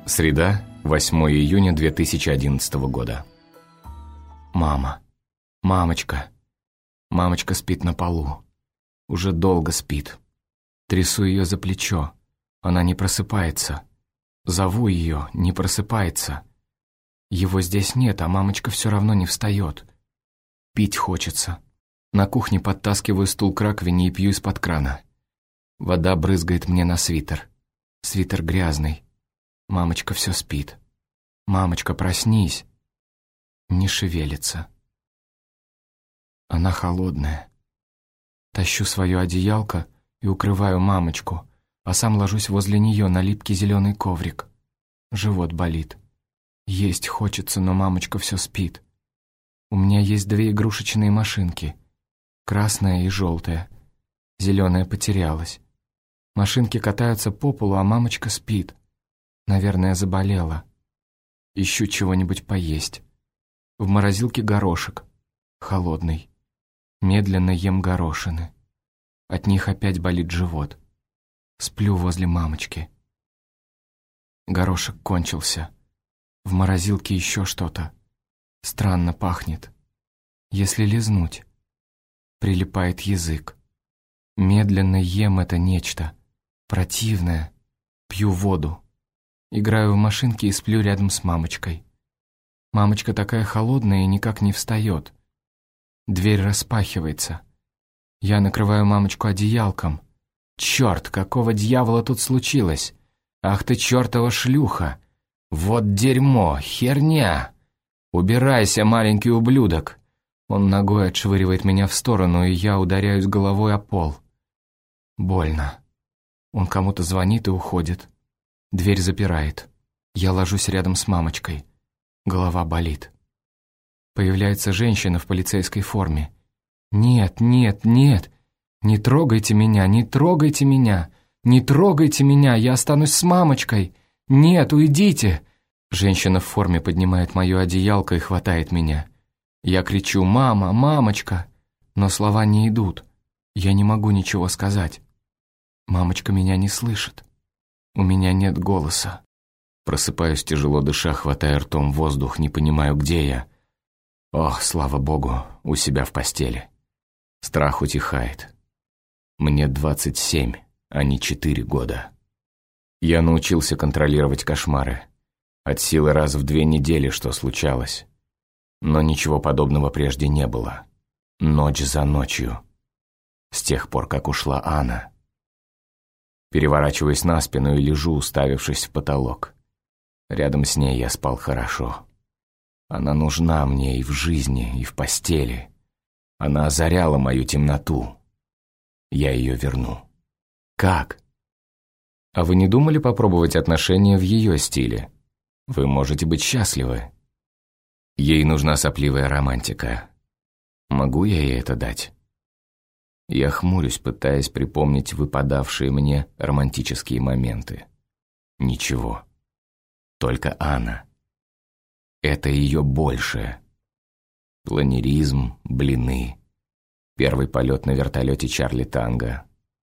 Среда, 8 июня 2011 года. Мама. Мамочка. Мамочка спит на полу. Уже долго спит. Трясу ее за плечо. Она не просыпается. Зову ее, не просыпается. Его здесь нет, а мамочка все равно не встает. Пить хочется. На кухне подтаскиваю стул к раковине и пью из-под крана. Вода брызгает мне на свитер. Свитер грязный. Мамочка все спит. «Мамочка, проснись!» Не шевелится. Она холодная. Тащу свое одеялко и укрываю мамочку, а сам ложусь возле нее на липкий зеленый коврик. Живот болит. Есть хочется, но мамочка все спит. У меня есть 2 игрушечные машинки. Красная и желтая. Зеленая потерялась. Машинки катаются по полу, а мамочка спит. Наверное, заболела. Ищу чего-нибудь поесть. В морозилке горошек. Холодный. Медленно ем горошины. От них опять болит живот. Сплю возле мамочки. Горошек кончился. В морозилке еще что-то. Странно пахнет. Если лизнуть, прилипает язык. Медленно ем это нечто. Противное. Пью воду. Играю в машинке и сплю рядом с мамочкой. Мамочка такая холодная и никак не встает. Дверь распахивается. Я накрываю мамочку одеялком. Черт, какого дьявола тут случилось? Ах ты чертова шлюха! Вот дерьмо, херня! Убирайся, маленький ублюдок! Он ногой отшвыривает меня в сторону, и я ударяюсь головой о пол. Больно. Он кому-то звонит и уходит. Дверь запирает. Я ложусь рядом с мамочкой. Голова болит. Появляется женщина в полицейской форме. «Нет, нет, нет! Не трогайте меня, не трогайте меня! Не трогайте меня, я останусь с мамочкой! Нет, уйдите!» Женщина в форме поднимает мое одеялко и хватает меня. Я кричу «Мама, мамочка!», но слова не идут. Я не могу ничего сказать. Мамочка меня не слышит. У меня нет голоса. Просыпаюсь, тяжело дыша, хватая ртом воздух, не понимаю, где я. Ох, слава богу, у себя в постели. Страх утихает. Мне 27, а не 4 года. Я научился контролировать кошмары. От силы раз в 2 недели, что случалось. Но ничего подобного прежде не было. Ночь за ночью. С тех пор, как ушла Анна. Переворачиваюсь на спину и лежу, уставившись в потолок. Рядом с ней я спал хорошо. Она нужна мне и в жизни, и в постели. Она озаряла мою темноту. Я ее верну. Как? А вы не думали попробовать отношения в ее стиле? Вы можете быть счастливы. Ей нужна сопливая романтика. Могу я ей это дать? Я хмурюсь, пытаясь припомнить выпадавшие мне романтические моменты. Ничего. Только Анна. Это ее большее. Планеризм, блины. Первый полет на вертолете Чарли Танго.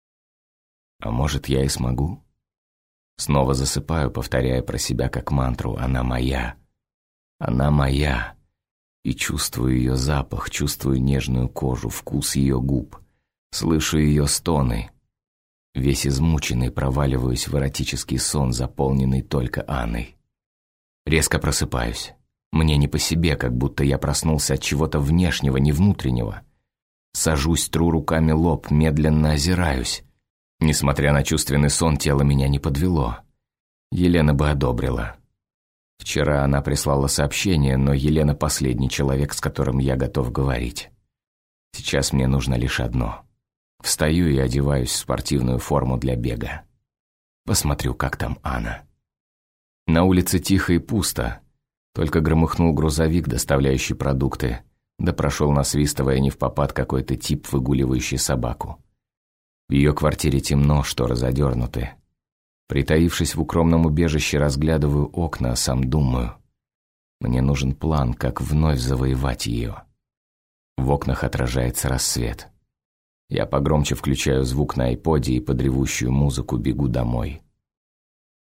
А может, я и смогу? Снова засыпаю, повторяя про себя как мантру «Она моя». Она моя. И чувствую ее запах, чувствую нежную кожу, вкус ее губ. Слышу ее стоны. Весь измученный проваливаюсь в эротический сон, заполненный только Анной. Резко просыпаюсь. Мне не по себе, как будто я проснулся от чего-то внешнего, не внутреннего. Сажусь, тру руками лоб, медленно озираюсь. Несмотря на чувственный сон, тело меня не подвело. Елена бы одобрила. Вчера она прислала сообщение, но Елена последний человек, с которым я готов говорить. Сейчас мне нужно лишь одно. Встаю и одеваюсь в спортивную форму для бега. Посмотрю, как там Анна. На улице тихо и пусто. Только громыхнул грузовик, доставляющий продукты, да прошел, насвистывая невпопад какой-то тип, выгуливающий собаку. В ее квартире темно, шторы задернуты. Притаившись в укромном убежище, разглядываю окна, а сам думаю. Мне нужен план, как вновь завоевать ее. В окнах отражается рассвет. Я погромче включаю звук на айподе и под ревущую музыку бегу домой.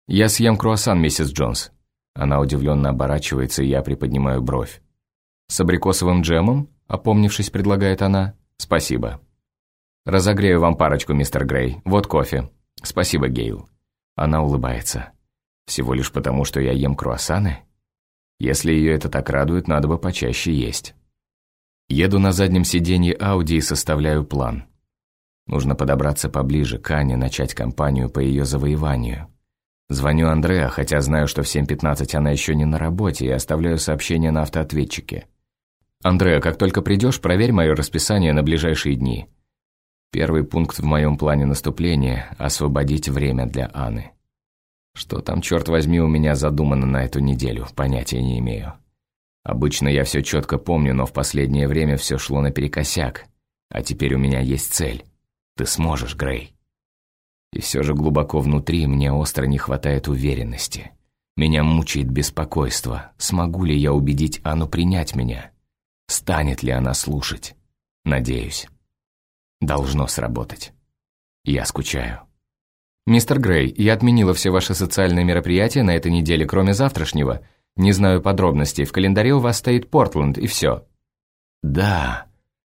«Я съем круассан, миссис Джонс». Она удивленно оборачивается, и я приподнимаю бровь. «С абрикосовым джемом?» – опомнившись, предлагает она. «Спасибо». «Разогрею вам парочку, мистер Грей. Вот кофе». «Спасибо, Гейл». Она улыбается. «Всего лишь потому, что я ем круассаны? Если ее это так радует, надо бы почаще есть». Еду на заднем сиденье Ауди и составляю план. Нужно подобраться поближе к Ане, начать кампанию по ее завоеванию. Звоню Андреа, хотя знаю, что в 7:15 она еще не на работе, и оставляю сообщение на автоответчике. «Андреа, как только придешь, проверь мое расписание на ближайшие дни». Первый пункт в моем плане наступления – освободить время для Анны. Что там, черт возьми, у меня задумано на эту неделю, понятия не имею. Обычно я все четко помню, но в последнее время все шло наперекосяк. А теперь у меня есть цель. Ты сможешь, Грей. И все же глубоко внутри мне остро не хватает уверенности. Меня мучает беспокойство. Смогу ли я убедить Анну принять меня? Станет ли она слушать? Надеюсь. Должно сработать. Я скучаю. «Мистер Грей, я отменила все ваши социальные мероприятия на этой неделе, кроме завтрашнего. Не знаю подробностей. В календаре у вас стоит Портленд, и все». «Да,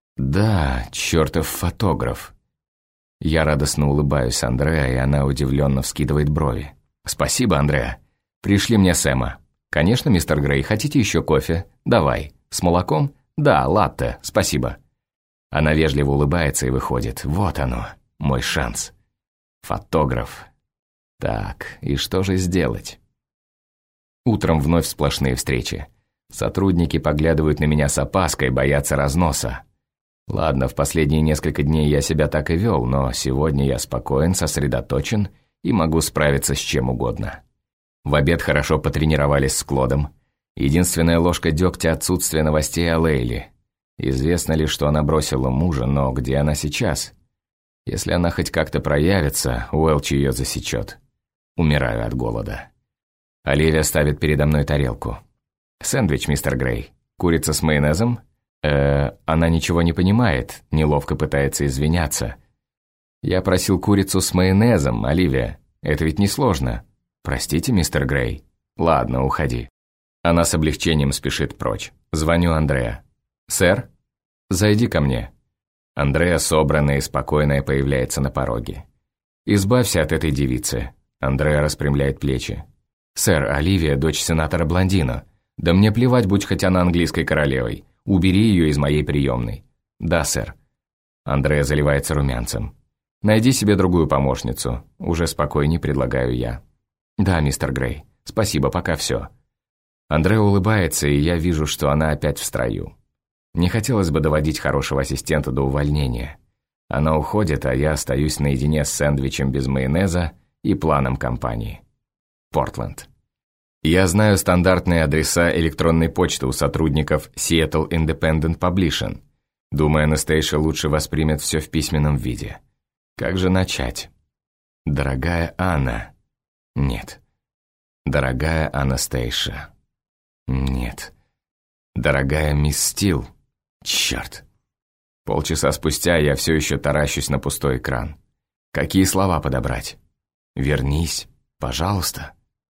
чертов фотограф». Я радостно улыбаюсь Андреа, и она удивленно вскидывает брови. «Спасибо, Андреа. Пришли мне Сэма». «Конечно, мистер Грей, хотите еще кофе? Давай. С молоком? Да, латте, спасибо». Она вежливо улыбается и выходит. Вот оно, мой шанс. Фотограф. Так, и что же сделать? Утром вновь сплошные встречи. Сотрудники поглядывают на меня с опаской, боятся разноса. Ладно, в последние несколько дней я себя так и вел, но сегодня я спокоен, сосредоточен и могу справиться с чем угодно. В обед хорошо потренировались с Клодом. Единственная ложка дегтя – отсутствие новостей о Лейле. Известно ли, что она бросила мужа, но где она сейчас? Если она хоть как-то проявится, Уэлч ее засечет. Умираю от голода. Оливия ставит передо мной тарелку. «Сэндвич, мистер Грей. Курица с майонезом?» Она ничего не понимает, неловко пытается извиняться. «Я просил курицу с майонезом, Оливия. Это ведь несложно. Простите, мистер Грей. Ладно, уходи». Она с облегчением спешит прочь. Звоню Андреа. «Сэр, зайди ко мне». Андреа, собранная и спокойная, появляется на пороге. «Избавься от этой девицы». Андреа распрямляет плечи. «Сэр, Оливия, дочь сенатора Блондино. Да мне плевать, будь хоть она английской королевой. Убери ее из моей приемной». «Да, сэр». Андреа заливается румянцем. «Найди себе другую помощницу». Уже спокойней предлагаю я. «Да, мистер Грей. Спасибо, пока все». Андреа улыбается, и я вижу, что она опять в строю. Не хотелось бы доводить хорошего ассистента до увольнения. Она уходит, а я остаюсь наедине с сэндвичем без майонеза и планом компании. Портленд. Я знаю стандартные адреса электронной почты у сотрудников Seattle Independent Publishing. Думаю, Анастейша лучше воспримет все в письменном виде. Как же начать? Дорогая Анна. Нет. Дорогая Анастейша. Нет. Дорогая мисс Стил. Черт. Полчаса спустя я все еще таращусь на пустой экран. Какие слова подобрать? Вернись, пожалуйста.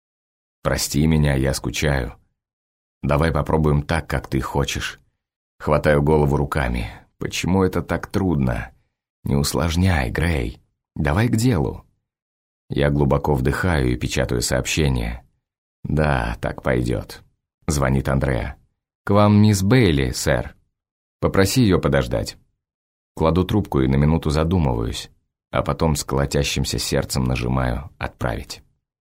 Прости меня, я скучаю. Давай попробуем так, как ты хочешь. Хватаю голову руками. Почему это так трудно? Не усложняй, Грей. Давай к делу. Я глубоко вдыхаю и печатаю сообщение. Да, так пойдет. Звонит Андреа. К вам мисс Бейли, сэр. Попроси ее подождать. Кладу трубку и на минуту задумываюсь, а потом с колотящимся сердцем нажимаю «Отправить».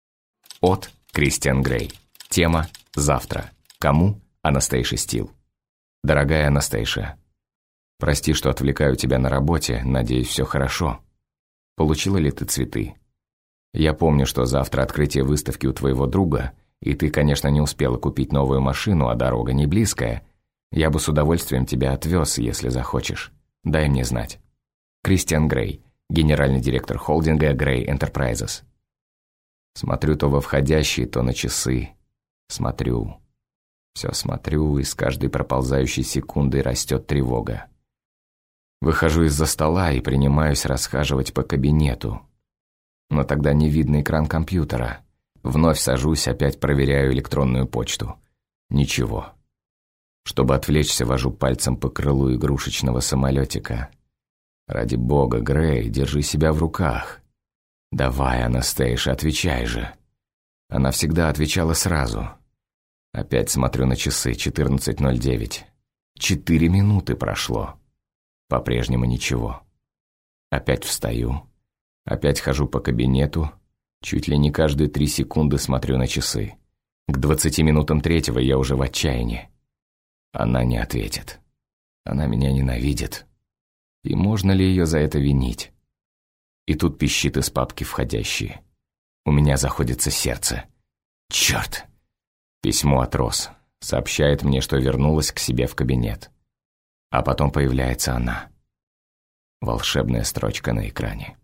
От Кристиан Грей. Тема «Завтра». Кому? Анастейша Стил. Дорогая Анастейша, прости, что отвлекаю тебя на работе, надеюсь, все хорошо. Получила ли ты цветы? Я помню, что завтра открытие выставки у твоего друга, и ты, конечно, не успела купить новую машину, а дорога не близкая. Я бы с удовольствием тебя отвез, если захочешь. Дай мне знать. Кристиан Грей, генеральный директор холдинга Грей Enterprises. Смотрю то во входящие, то на часы. Смотрю. Все смотрю, и с каждой проползающей секундой растет тревога. Выхожу из-за стола и принимаюсь расхаживать по кабинету. Но тогда не видно экран компьютера. Вновь сажусь, опять проверяю электронную почту. Ничего. Чтобы отвлечься, вожу пальцем по крылу игрушечного самолетика. Ради бога, Грей, держи себя в руках. Давай, Анастейша, отвечай же. Она всегда отвечала сразу. Опять смотрю на часы, 14:09. 4 минуты прошло. По-прежнему ничего. Опять встаю. Опять хожу по кабинету. Чуть ли не каждые 3 секунды смотрю на часы. К 20 минутам 3 я уже в отчаянии. Она не ответит. Она меня ненавидит. И можно ли ее за это винить? И тут пищит из папки входящие. У меня заходится сердце. Черт! Письмо от Рос. Сообщает мне, что вернулась к себе в кабинет. А потом появляется она. Волшебная строчка на экране.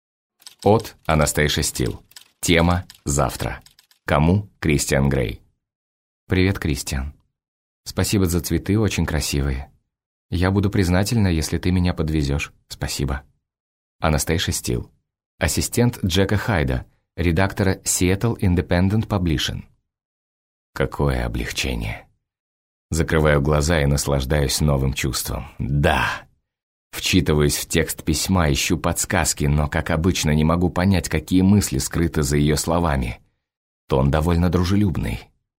От Анастейша Стил. Тема «Завтра». Кому? Кристиан Грей. «Привет, Кристиан. Спасибо за цветы, очень красивые. Я буду признательна, если ты меня подвезешь. Спасибо». Анастейша Стил. Ассистент Джека Хайда, редактора Seattle Independent Publishing. Какое облегчение. Закрываю глаза и наслаждаюсь новым чувством. Да. Вчитываюсь в текст письма, ищу подсказки, но, как обычно, не могу понять, какие мысли скрыты за ее словами. Тон довольно дружелюбный.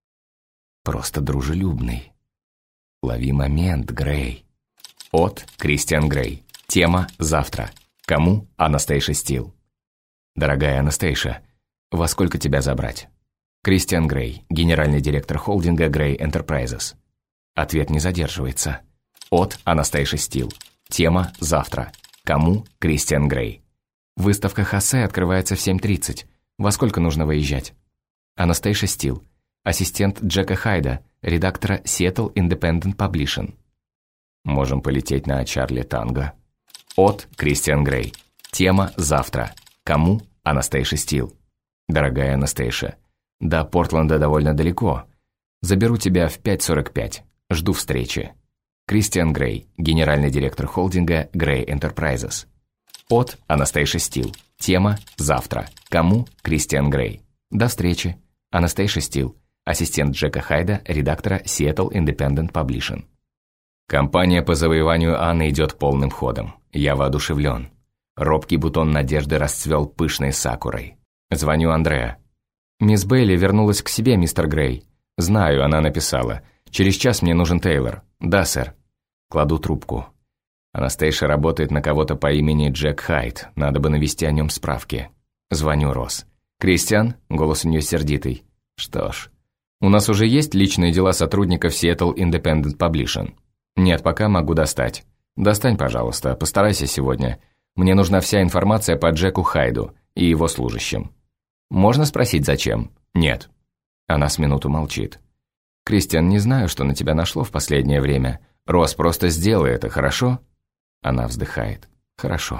Просто дружелюбный. Лови момент, Грей. От Кристиан Грей. Тема «Завтра». Кому? Анастейша Стил. Дорогая Анастейша, во сколько тебя забрать? Кристиан Грей, генеральный директор холдинга Грей Enterprises. Ответ не задерживается. От Анастейша Стил. Тема «Завтра». Кому? Кристиан Грей. Выставка Хосе открывается в 7:30. Во сколько нужно выезжать? Анастейша Стил. Ассистент Джека Хайда, редактора Seattle Independent Publishing. Можем полететь на Чарли Танго. От Кристиан Грей. Тема «Завтра». Кому? Анастейша Стил. Дорогая Анастейша, до Портленда довольно далеко. Заберу тебя в 5:45. Жду встречи. Кристиан Грей, генеральный директор холдинга Грей Enterprises. От Анастейша Стил. Тема «Завтра». Кому? Кристиан Грей. До встречи. Анастейша Стил. Ассистент Джека Хайда, редактора Seattle Independent Publishing. Кампания по завоеванию Анны идет полным ходом. Я воодушевлен. Робкий бутон надежды расцвел пышной сакурой. Звоню Андреа. «Мисс Бейли вернулась к себе, мистер Грей». «Знаю», она написала. «Через час мне нужен Тейлор». «Да, сэр». Кладу трубку. Анастейша работает на кого-то по имени Джек Хайд. Надо бы навести о нем справки. Звоню Рос. «Кристиан?» Голос у нее сердитый. «Что ж, у нас уже есть личные дела сотрудников Seattle Independent Publishing?» «Нет, пока могу достать». «Достань, пожалуйста, постарайся сегодня. Мне нужна вся информация по Джеку Хайду и его служащим». «Можно спросить, зачем?» «Нет». Она с минуту молчит. «Кристиан, не знаю, что на тебя нашло в последнее время. Рос, просто сделай это, хорошо?» Она вздыхает. «Хорошо».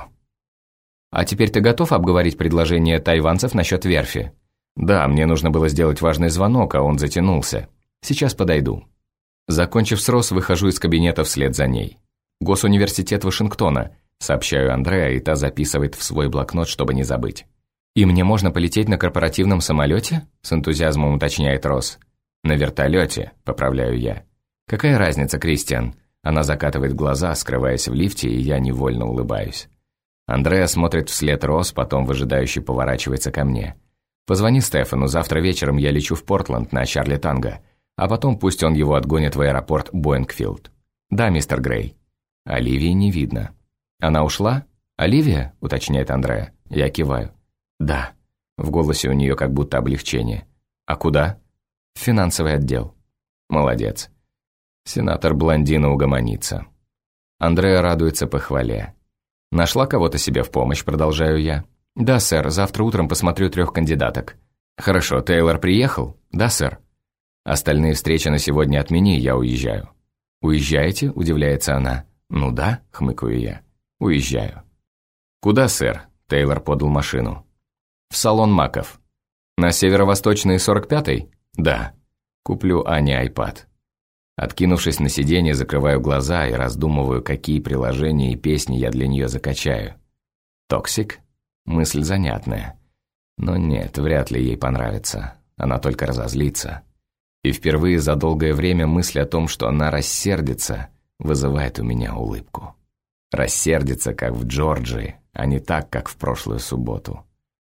«А теперь ты готов обговорить предложение тайванцев насчет верфи?» «Да, мне нужно было сделать важный звонок, а он затянулся. Сейчас подойду». Закончив с Рос, выхожу из кабинета вслед за ней. «Госуниверситет Вашингтона», сообщаю Андреа, и та записывает в свой блокнот, чтобы не забыть. «И мне можно полететь на корпоративном самолете?» с энтузиазмом уточняет Рос. «На вертолете», поправляю я. «Какая разница, Кристиан?» Она закатывает глаза, скрываясь в лифте, и я невольно улыбаюсь. Андреа смотрит вслед Рос, потом выжидающе поворачивается ко мне. «Позвони Стефану, завтра вечером я лечу в Портленд на Чарли Танго, а потом пусть он его отгонит в аэропорт Боингфилд». «Да, мистер Грей». Оливии не видно. «Она ушла?» «Оливия?» – уточняет Андреа. Я киваю. «Да». В голосе у нее как будто облегчение. «А куда?» «В финансовый отдел». «Молодец». Сенатор блондина угомонится. Андреа радуется похвале. «Нашла кого-то себе в помощь?» – продолжаю я. «Да, сэр, завтра утром посмотрю 3 кандидаток». «Хорошо, Тейлор приехал?» «Да, сэр». «Остальные встречи на сегодня отмени, я уезжаю». «Уезжаете?» – удивляется она. «Ну да», – хмыкаю я. «Уезжаю». «Куда, сэр?» – Тейлор подал машину. «В салон Маков». «На северо-восточный 45-й?» «Да». «Куплю Ане айпад». Откинувшись на сиденье, закрываю глаза и раздумываю, какие приложения и песни я для нее закачаю. «Токсик?» Мысль занятная. Но нет, вряд ли ей понравится. Она только разозлится. И впервые за долгое время мысль о том, что она рассердится, вызывает у меня улыбку. Рассердится, как в Джорджии, а не так, как в прошлую субботу.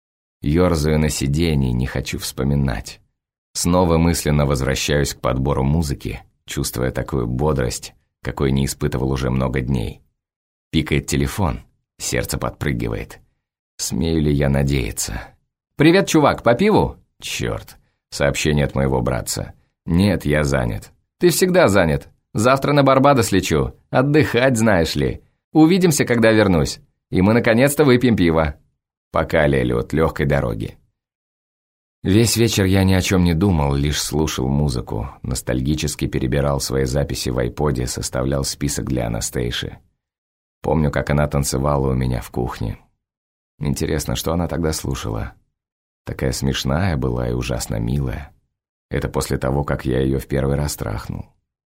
Ёрзаю на сиденье, не хочу вспоминать. Снова мысленно возвращаюсь к подбору музыки, чувствуя такую бодрость, какой не испытывал уже много дней. Пикает телефон, сердце подпрыгивает. Смею ли я надеяться? «Привет, чувак, по пиву?» «Чёрт, сообщение от моего братца. Нет, я занят». «Ты всегда занят. Завтра на Барбадос лечу. Отдыхать, знаешь ли. Увидимся, когда вернусь. И мы наконец-то выпьем пиво. Пока, Лелиот, легкой дороги». Весь вечер я ни о чем не думал, лишь слушал музыку, ностальгически перебирал свои записи в айподе, составлял список для Анастейши. Помню, как она танцевала у меня в кухне. Интересно, что она тогда слушала? Такая смешная была и ужасно милая. Это после того, как я ее в первый раз трахнул.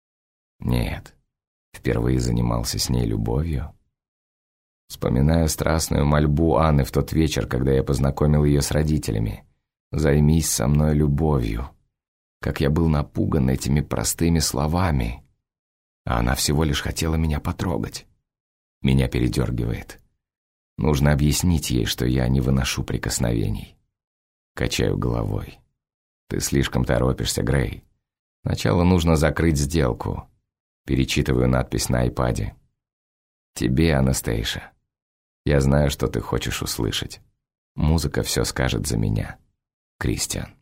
Нет, впервые занимался с ней любовью. Вспоминаю страстную мольбу Анны в тот вечер, когда я познакомил ее с родителями. «Займись со мной любовью». Как я был напуган этими простыми словами. А она всего лишь хотела меня потрогать. Меня передергивает. Нужно объяснить ей, что я не выношу прикосновений. Качаю головой. Ты слишком торопишься, Грей. Сначала нужно закрыть сделку. Перечитываю надпись на айпаде. Тебе, Анастейша. Я знаю, что ты хочешь услышать. Музыка все скажет за меня. Кристиан.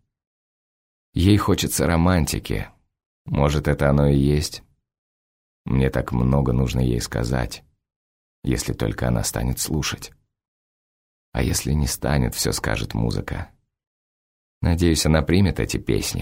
Ей хочется романтики. Может, это оно и есть? Мне так много нужно ей сказать, если только она станет слушать. А если не станет, все скажет музыка. Надеюсь, она примет эти песни.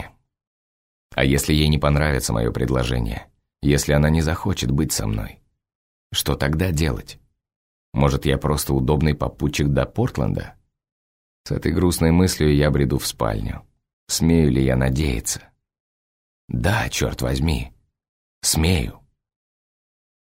А если ей не понравится мое предложение? Если она не захочет быть со мной? Что тогда делать? Может, я просто удобный попутчик до Портленда? С этой грустной мыслью я бреду в спальню. Смею ли я надеяться? Да, черт возьми, смею.